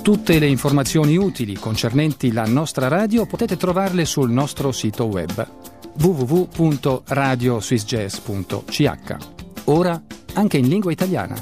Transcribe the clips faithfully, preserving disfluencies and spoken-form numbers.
Tutte le informazioni utili concernenti la nostra radio potete trovarle sul nostro sito web w w w punto radio swiss jazz punto c h. Ora anche in lingua italiana.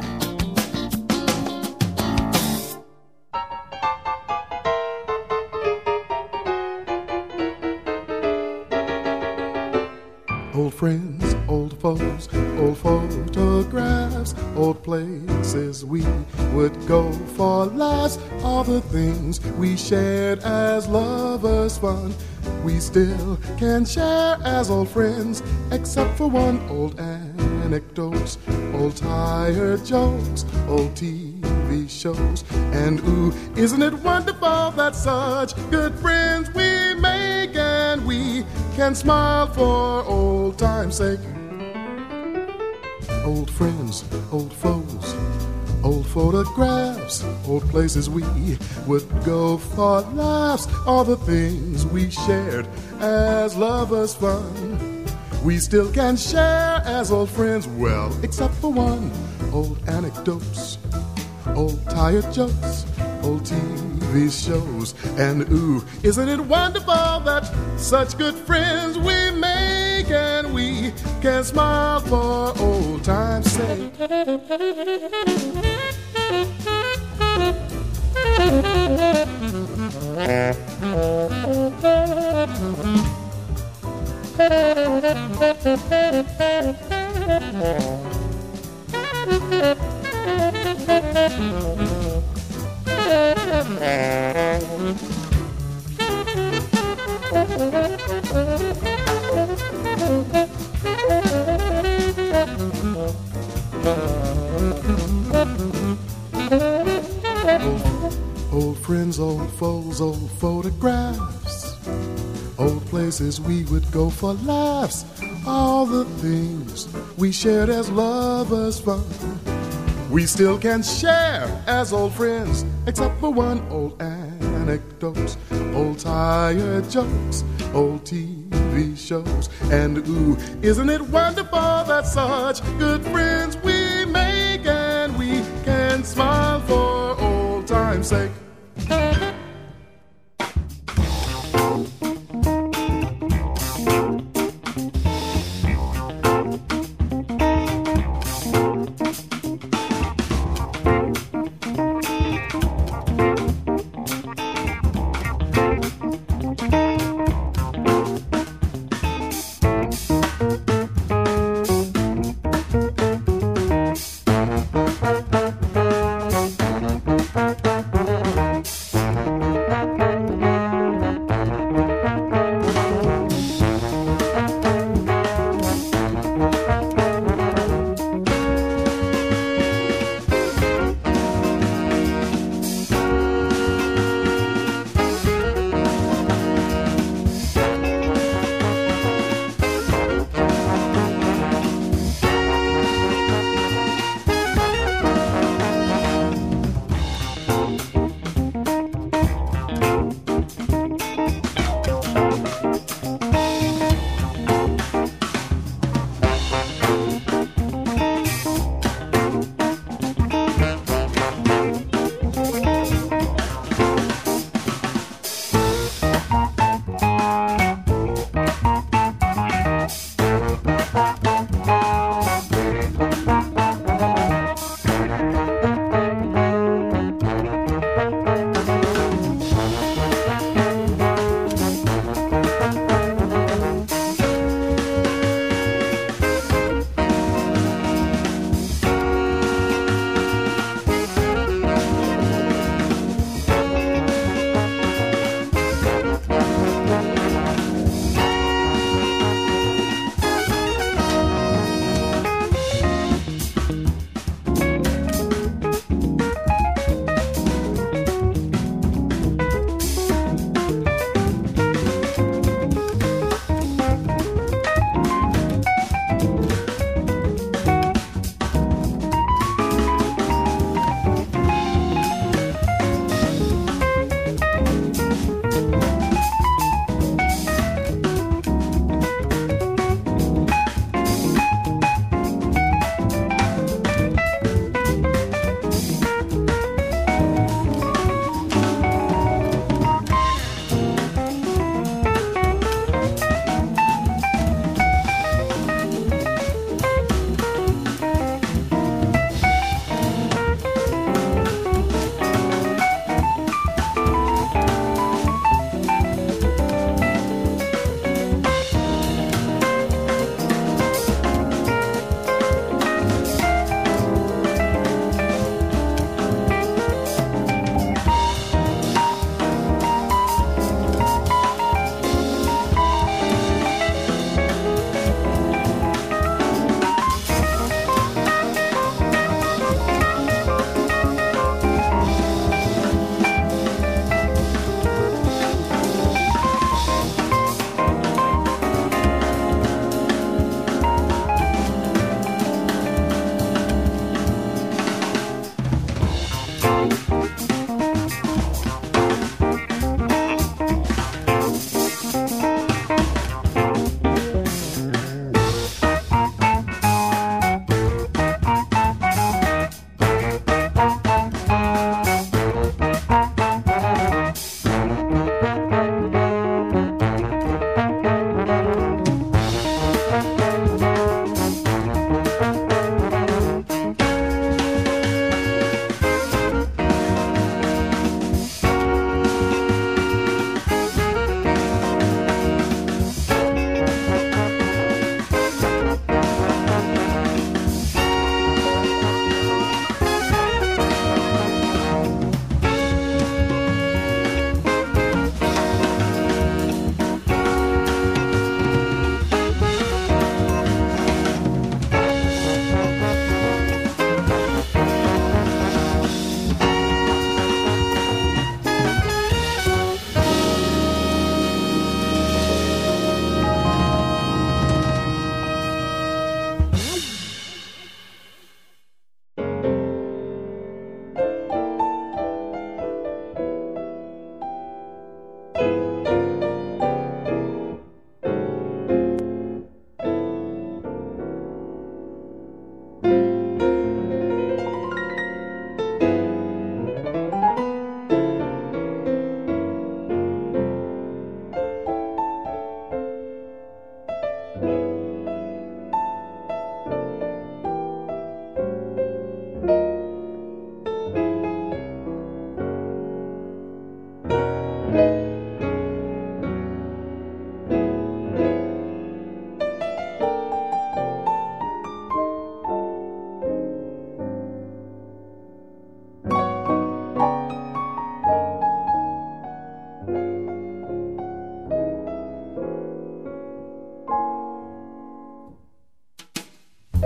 Old friends, old foes, old photographs, old places we would go for laughs, all the things we shared as lovers' fun, we still can share as old friends, except for one: old anecdotes, old tired jokes, old T V shows. And ooh, isn't it wonderful that such good friends we make, and we can smile for old time's sake. Old friends, old foes, old photographs, old places we would go for laughs, all the things we shared as lovers' fun, we still can share as old friends, well, except for one: old anecdotes, old tired jokes, old T V shows. And ooh, isn't it wonderful that such good friends we make, and we can smile for old time's sake. Old friends, old foes, old photographs, old places we would go for laughs, all the things we shared as lovers' fun, we still can share as old friends, except for one: old anecdotes, old tired jokes, old T V shows. And ooh, isn't it wonderful that such good friends we make, and we can smile for old time's sake.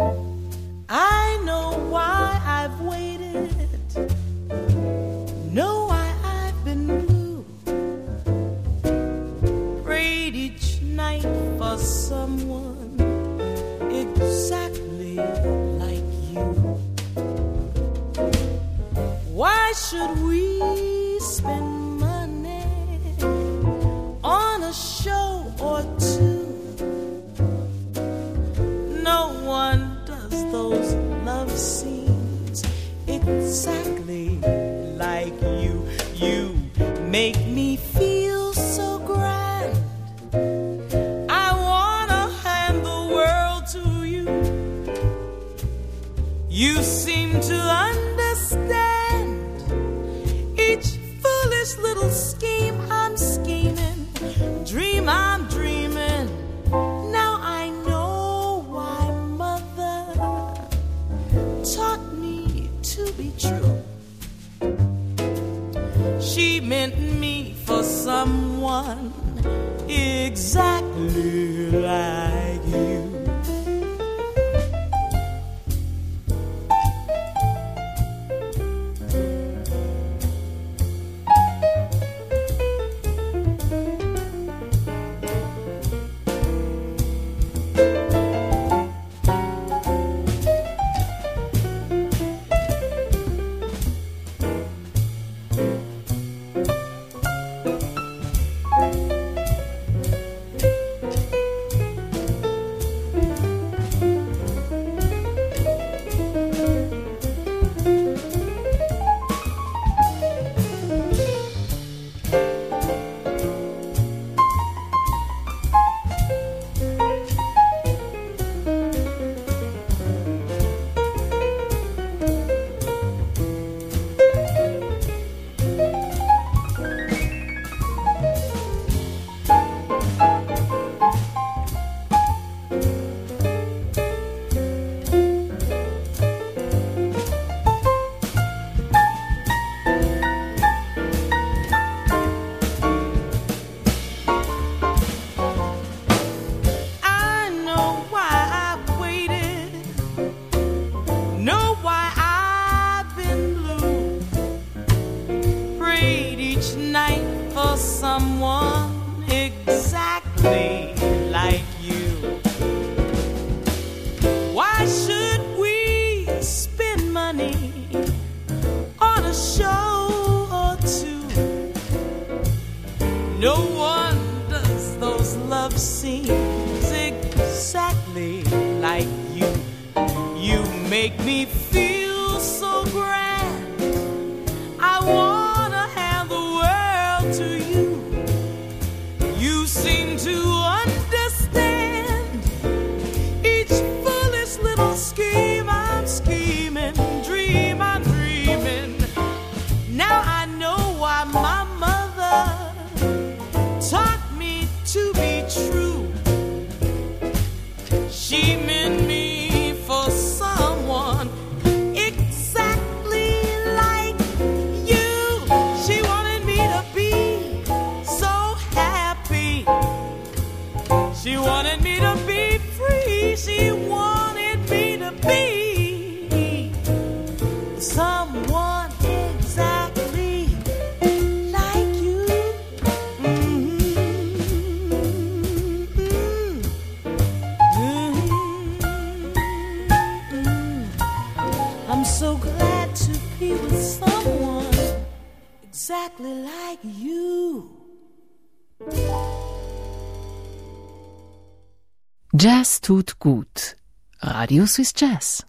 I know why I've waited, know why I've been blue, prayed each night for someone exactly like you. Why should we spend money on a show or two? No one does those love scenes exactly like you. You make me feel so grand. I wanna hand the world to you. You seem to understand each foolish little scheme I'm scheming, dream I'm dreaming. Now I know why mother taught me to be true. She meant me for someone exactly like you. Jazz tut gut. Radio Swiss Jazz.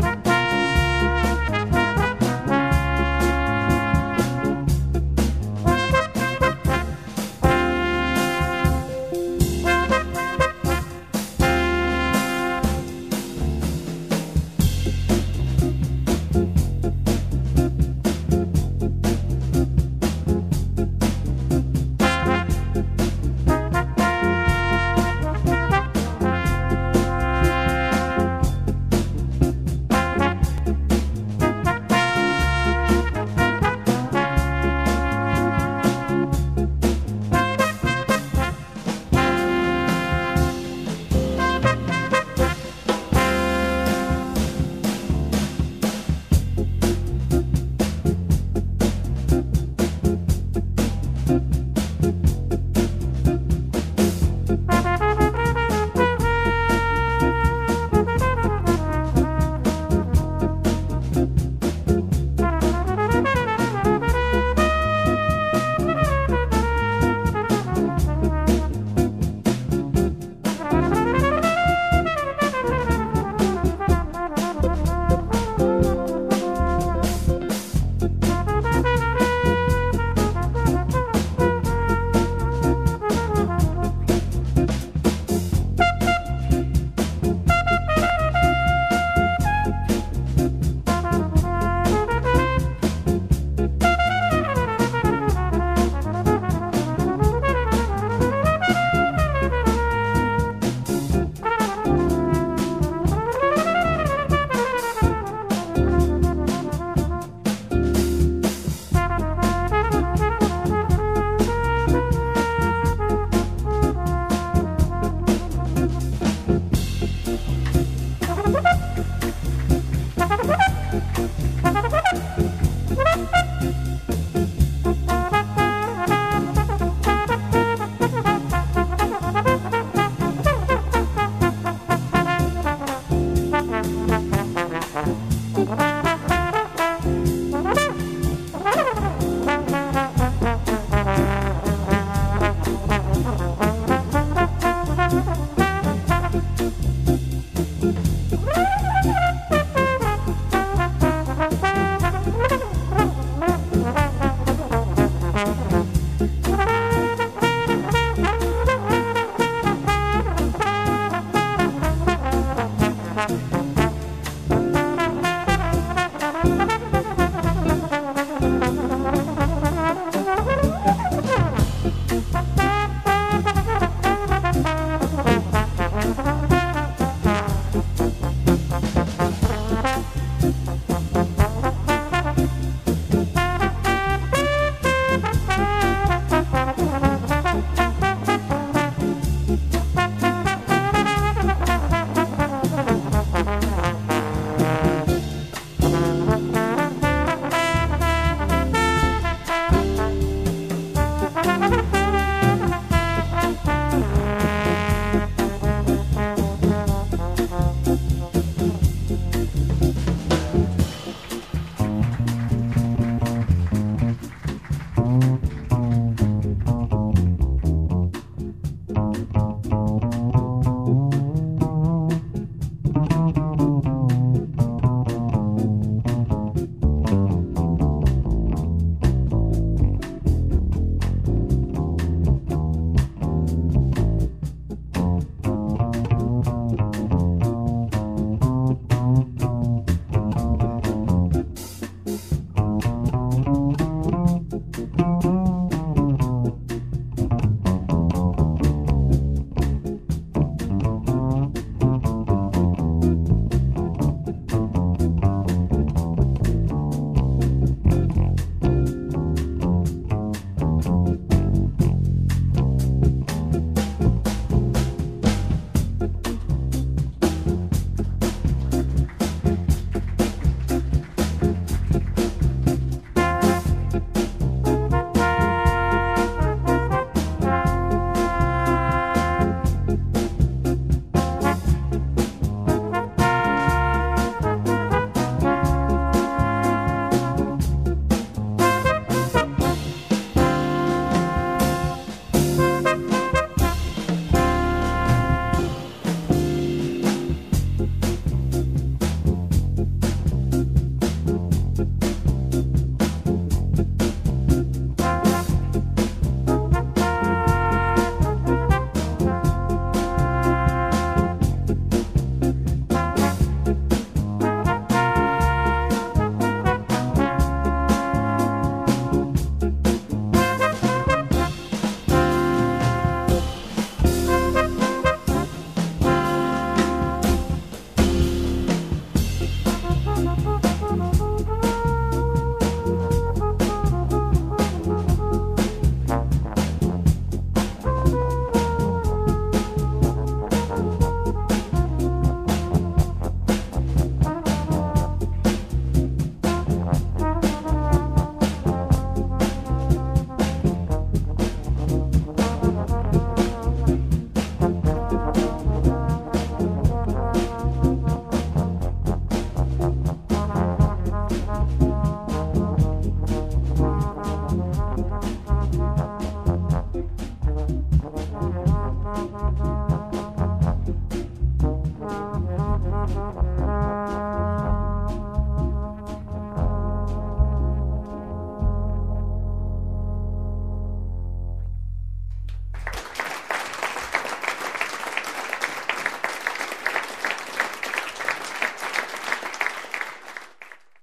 Bye.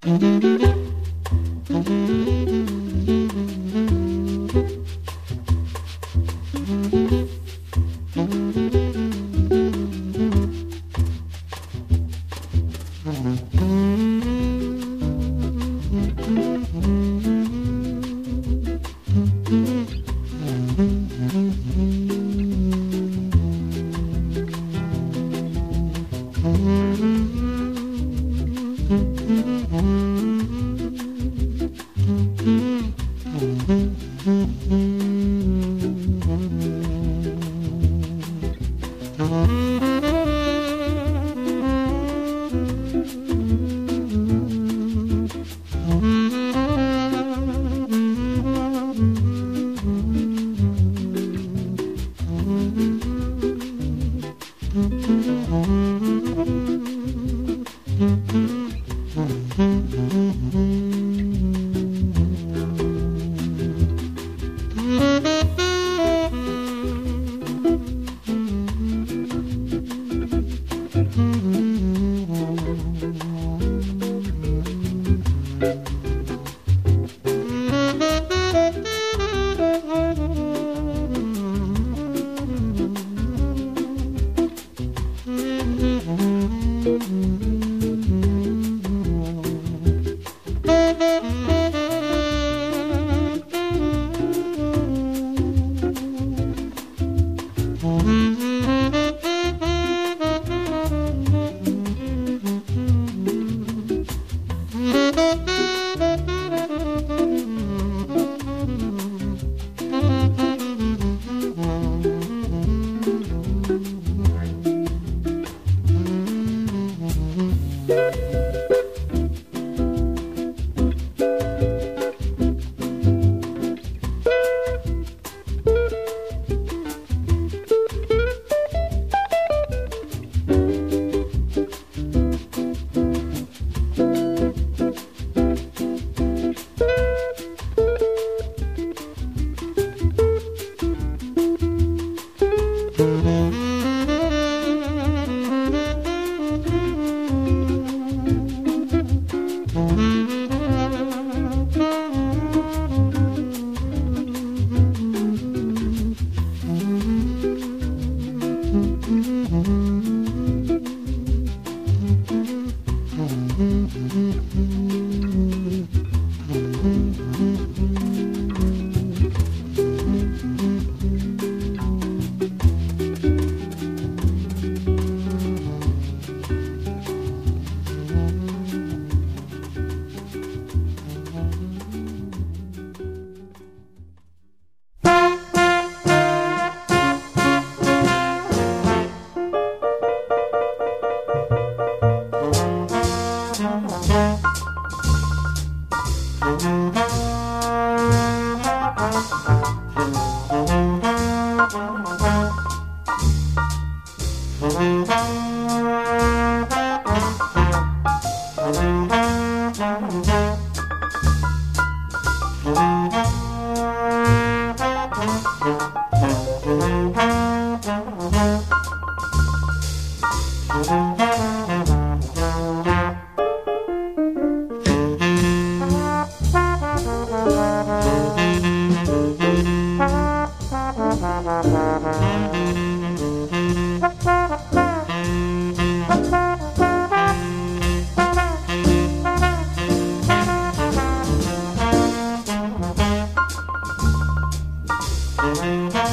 Thank you.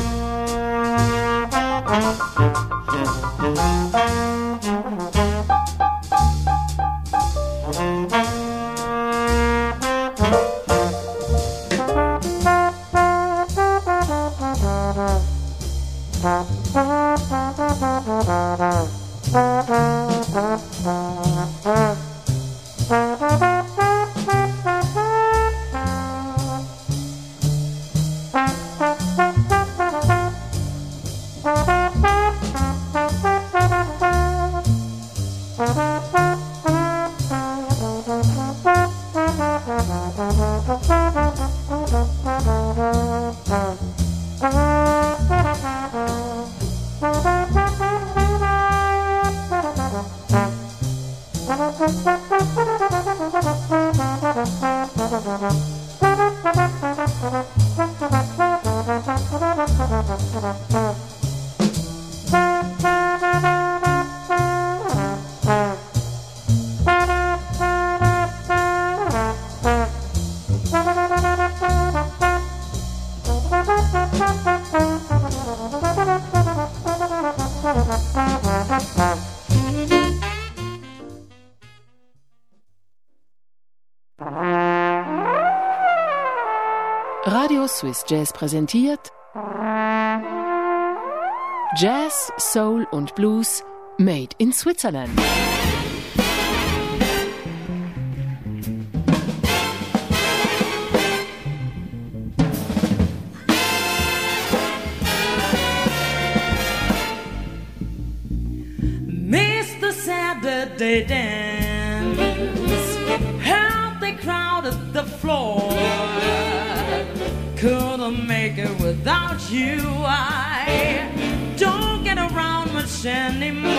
Radio Swiss Jazz präsentiert Jazz, Soul und Blues made in Switzerland. Mister Saturday Dance, help they crowded the floor. Couldn't make it without you. I don't get around much anymore.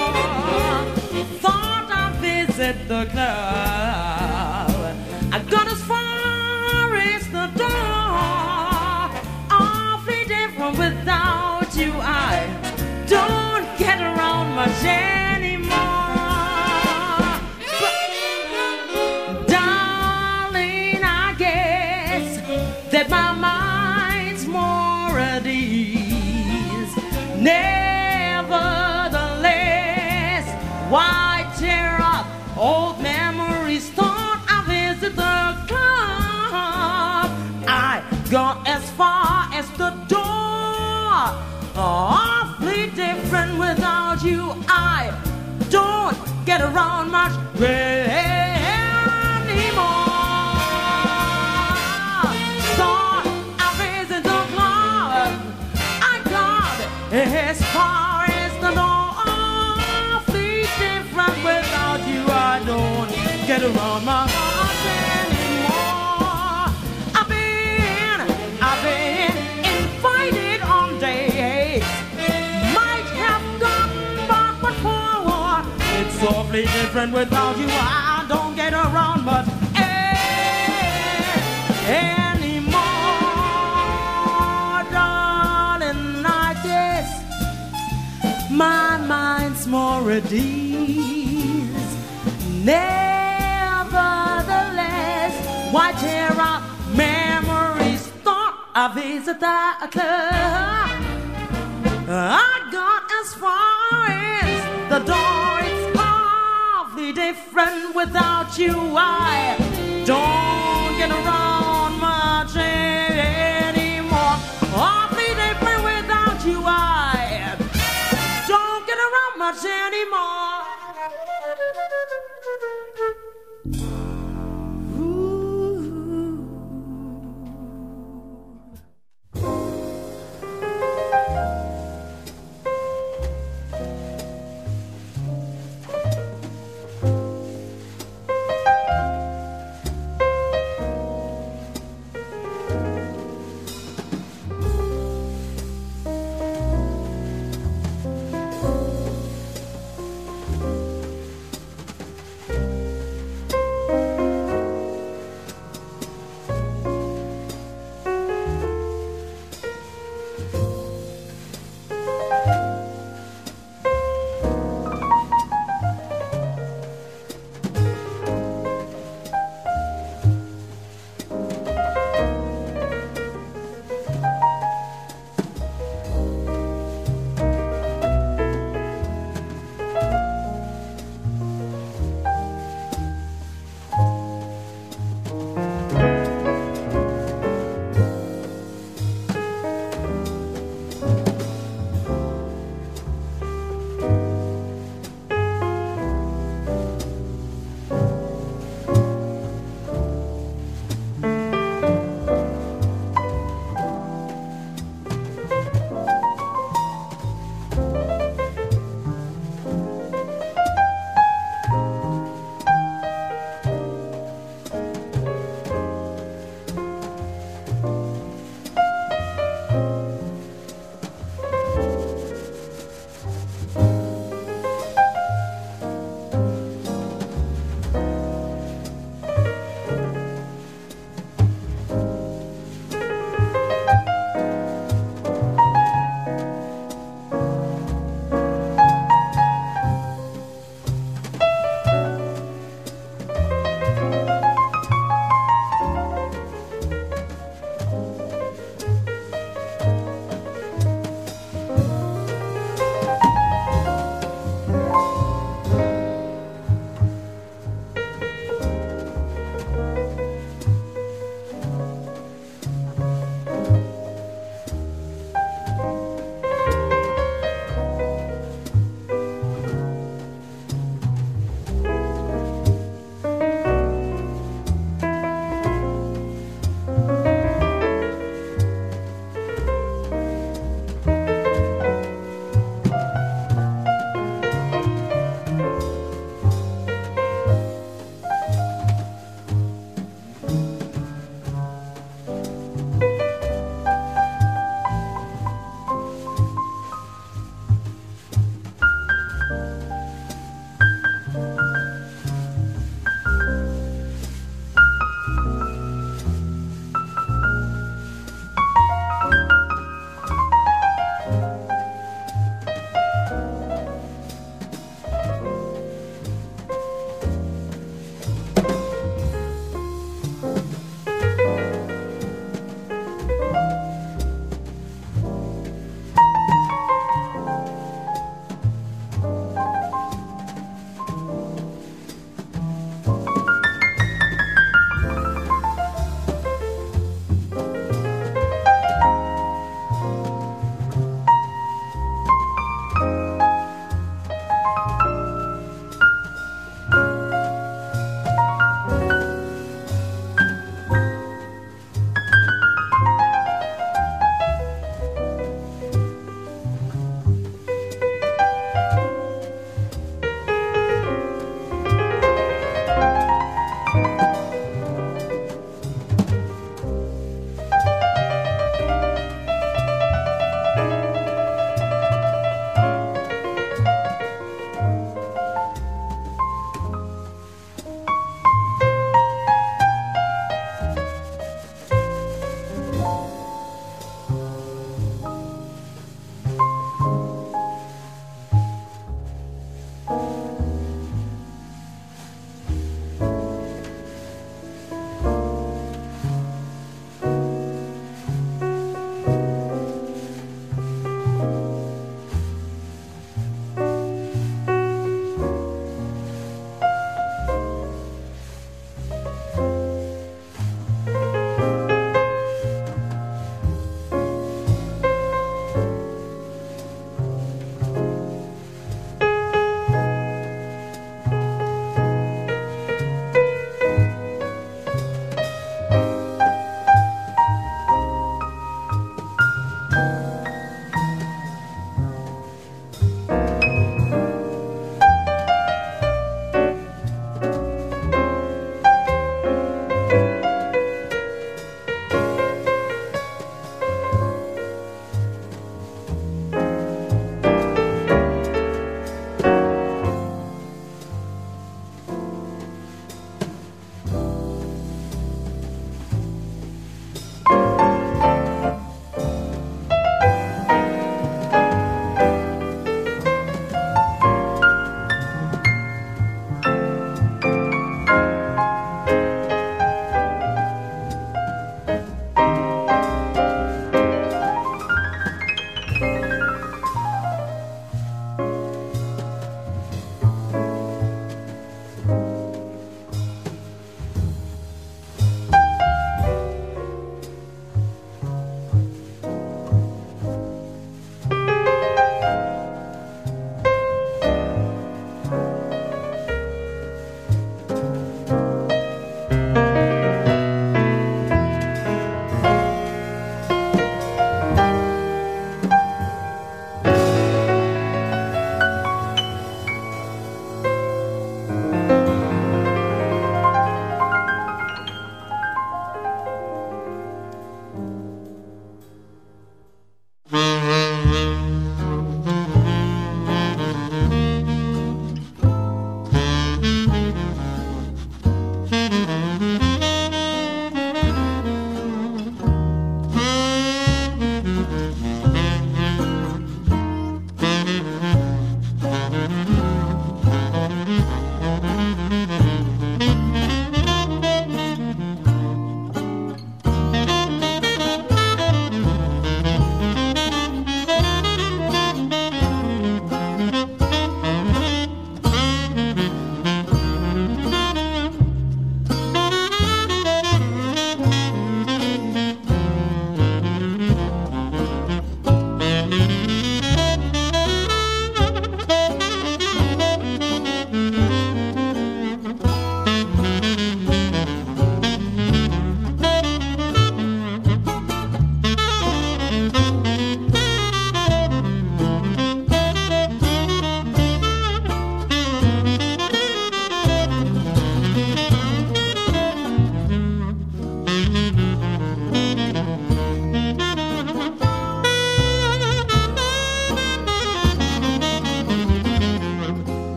Thought I'd visit the club. I got as far as the door. Awfully different without you. I don't get around much anymore. But, darling, I guess that my mind's more at ease. Nevertheless, why tear up old memories? Thought I visit the club. I got as far as the door. Awfully different without you. I don't get around much anymore. As far as the door, awfully different without you. I don't get around my heart anymore. I've been, I've been invited on dates. Might have gotten back but forward. It's awfully different without you. I don't get around much anymore. My mind's more at ease. Nevertheless, why tear up memories? Thought I visit the club. I got as far as the door. It's awfully different without you. I don't get around much anymore. Awfully different without you. I much anymore.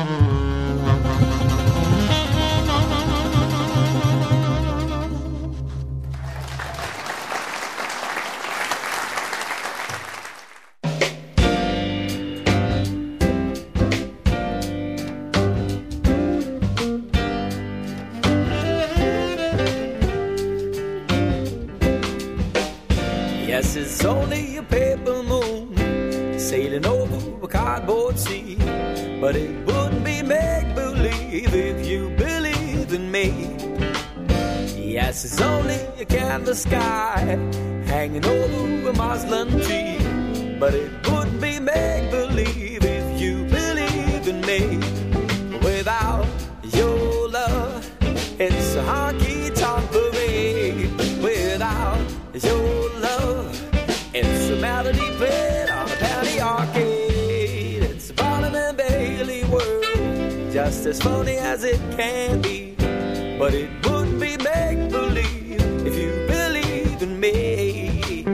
Yes, it's only a paper moon sailing over a cardboard sea, but it wouldn't be make-believe if you believe in me. Yes, it's only a canvas sky hanging over a muslin tree, but it wouldn't be make-believe if you believe in me. Without your love, it's a honky-tonk parade. Without your love, it's a melody played on a penny arcade. It's a Barnum and Bailey world, just as funny as it can be, but it wouldn't be make-believe if you believe in me.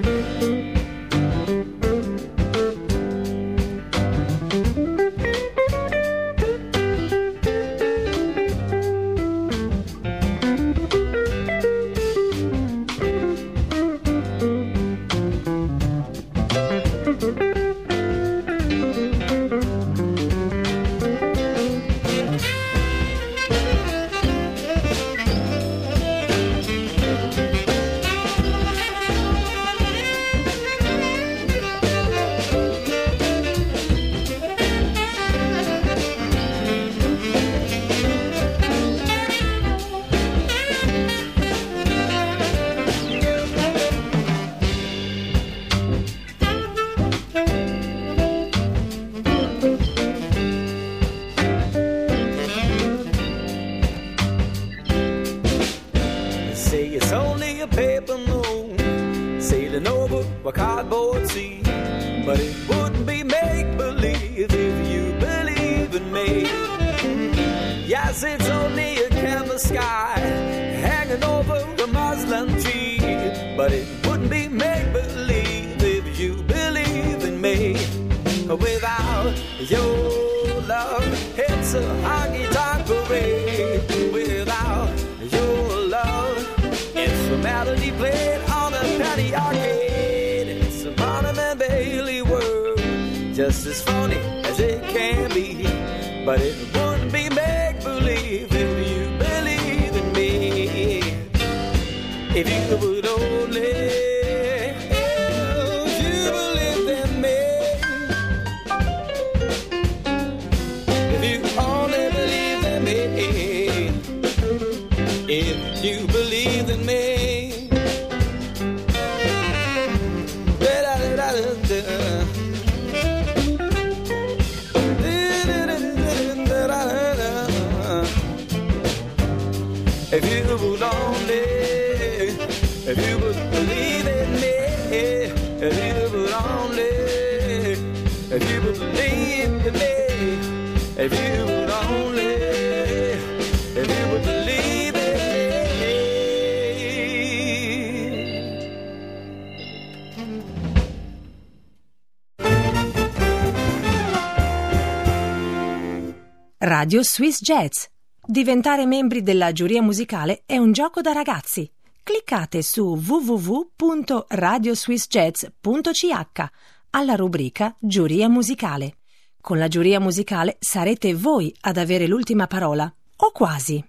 A cardboard sea, but it wouldn't be make-believe if you believe in me. Yes, it's only a canvas sky hanging over a muslin tree, but it wouldn't be make-believe if you believe in me. Without your love, it's a honky-tonk parade. Without your love, it's a melody played on a penny arcade. Barnum and Bailey world, just as funny as it can be, but it wouldn't be make-believe if you believe in me. If you would only, if you believe in me, if you only believe in me, if you believe in me. If you would only, if you would believe in me, if you would only, if you would believe in me, if you would only, if you would believe in me. Radio Swiss Jazz. Diventare membri della giuria musicale è un gioco da ragazzi. Cliccate su w w w punto radio swiss jazz punto c h alla rubrica Giuria musicale. Con la giuria musicale sarete voi ad avere l'ultima parola, o quasi.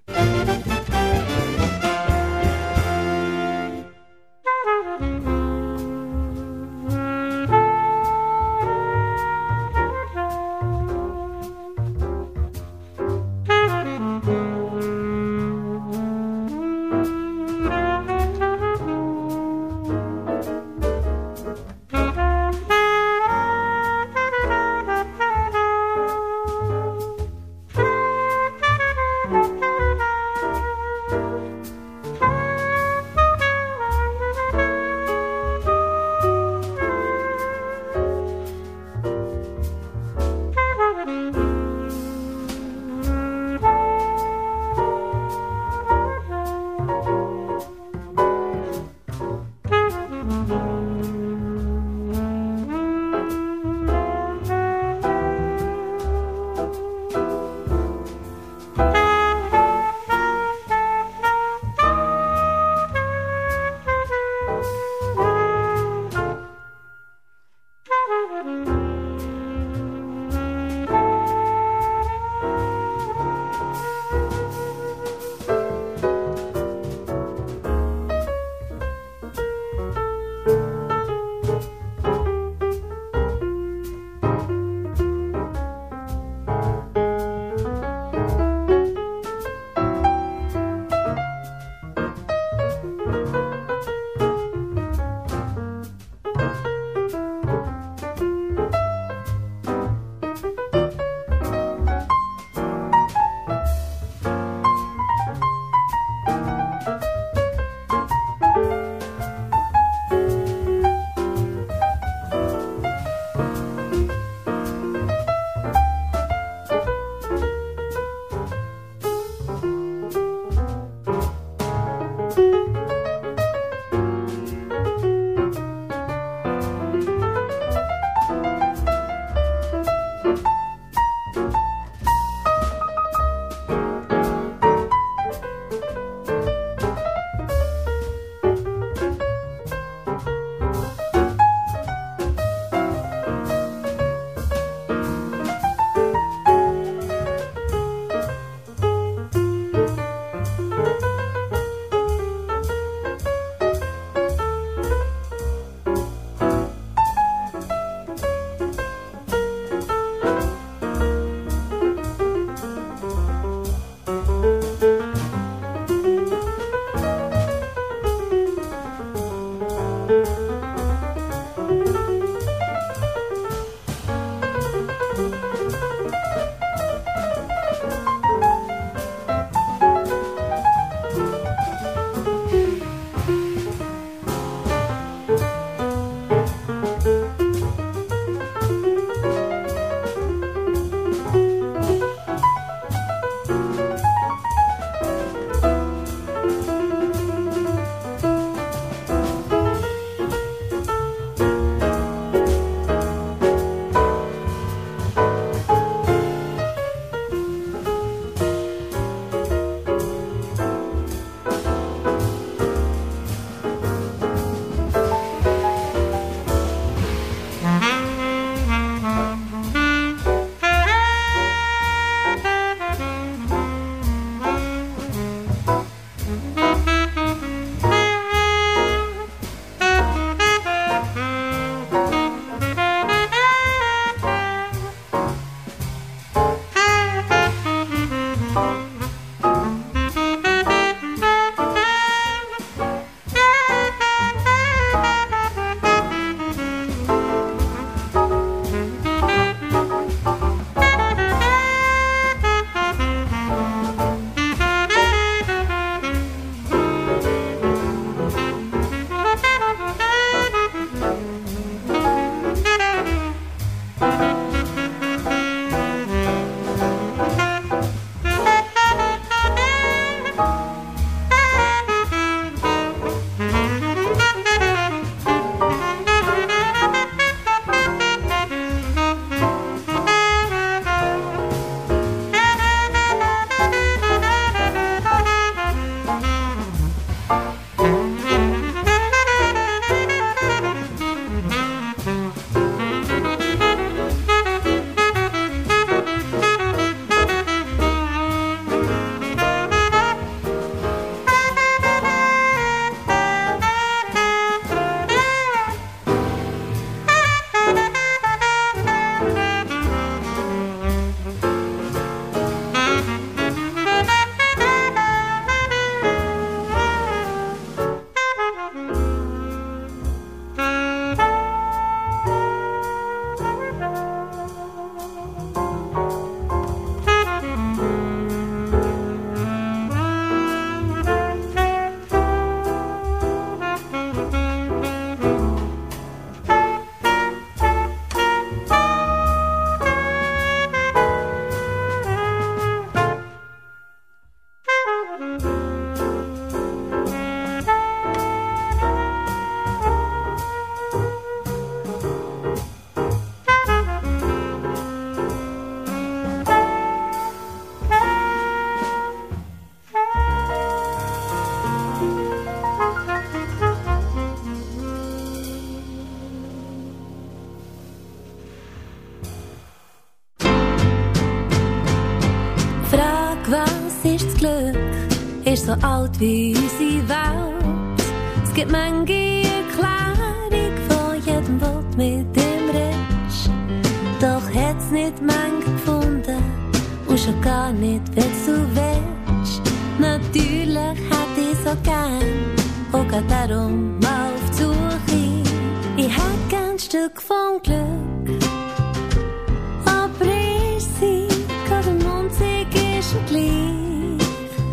ist so alt wie unsere Welt. Es gibt manche Erklärung von jedem Wort mit dem Rest. Doch hat's nicht manche gefunden und schon gar nicht, wenn's du willst. Natürlich hätte ich so gern und geht darum mal auf die Suche. Ich hätt gern ein Stück vom Glück, aber ich sie gerade im Mundsieg ist mir gleich.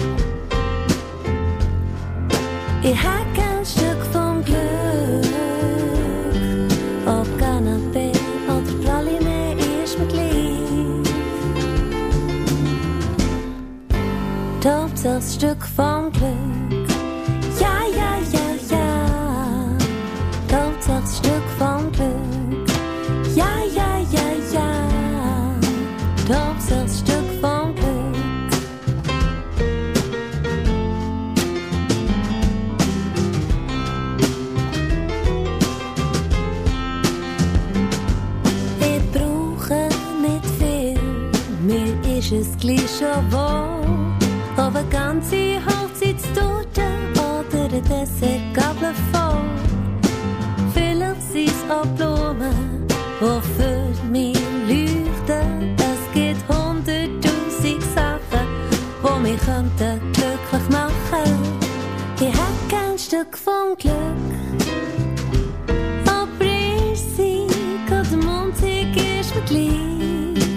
Ich hätt gern ein Stück vom Glück, ob Canapé oder Praline ist mir gleich. Hauptsache ein Stück vom Glück, ja, ja, ja, ja. Hauptsache ein Stück vom Glück, ja, ja, ja, ja. Hauptsache ein Stück vom Glück. Ich brauche nicht viel, mir ist es gleich schon wohl. Ob eine ganze Hochzeitstorte oder ein Dessertgabel voll. Vielleicht sind es auch Blumen, die für mich leuchten. Es gibt hunderttausend Sachen, die mich könnten glücklich machen. Ich hätte gern ein Stück vom Glück, aber ich sie gerade munzig ist mir gleich.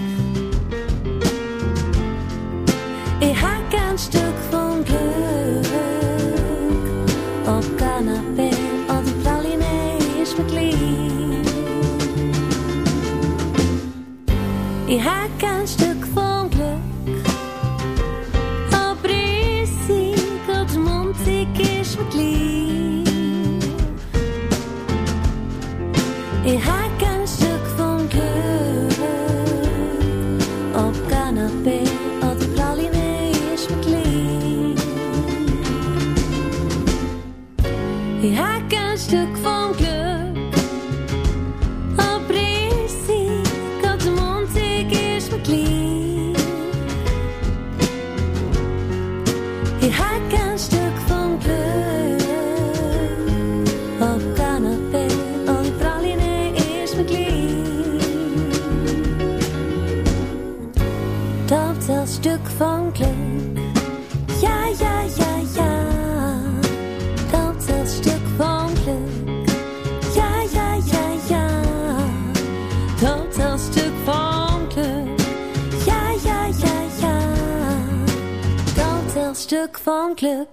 Ich hätte gern ein Stück vom Glück, ob Canapé oder Praline ist mir gleich. Ich hätte gern ein Stück vom Glück, aber ich sie gerade munzig ist mir gleich. Ich hätte gern ein Stück vom Glück, ob Canapé oder Praline ist mir gleich. Ich hätte gern ein Stück vom Glück, aber ich sie gerade munzig ist mir gleich. Ich hätte gern ein Stück vom Glück, ob Canapé oder Praline ist mir gleich. Hauptsache ein Stück vom Glück, ja, ja, ja, ja. Hauptsache ein Stück vom Glück, ja, ja, ja, ja. Hauptsache ein Stück vom Glück, ja, ja, ja, ja. Hauptsache ein Stück vom Glück.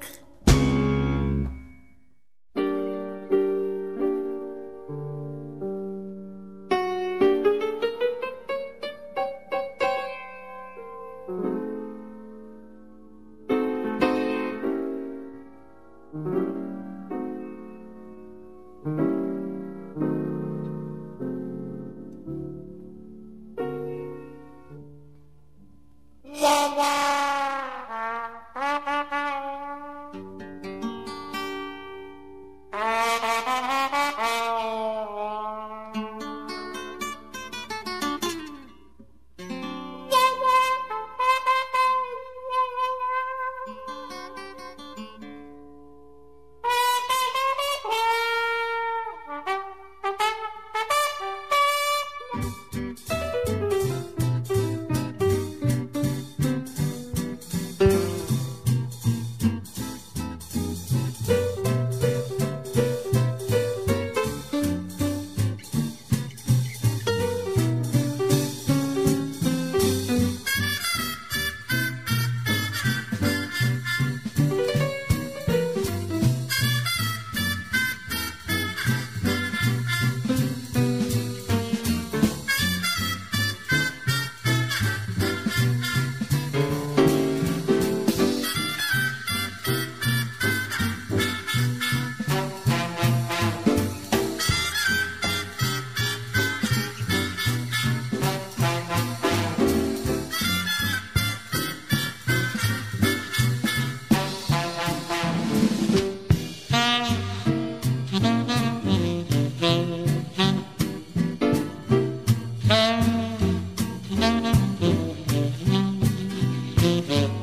Mm-hmm.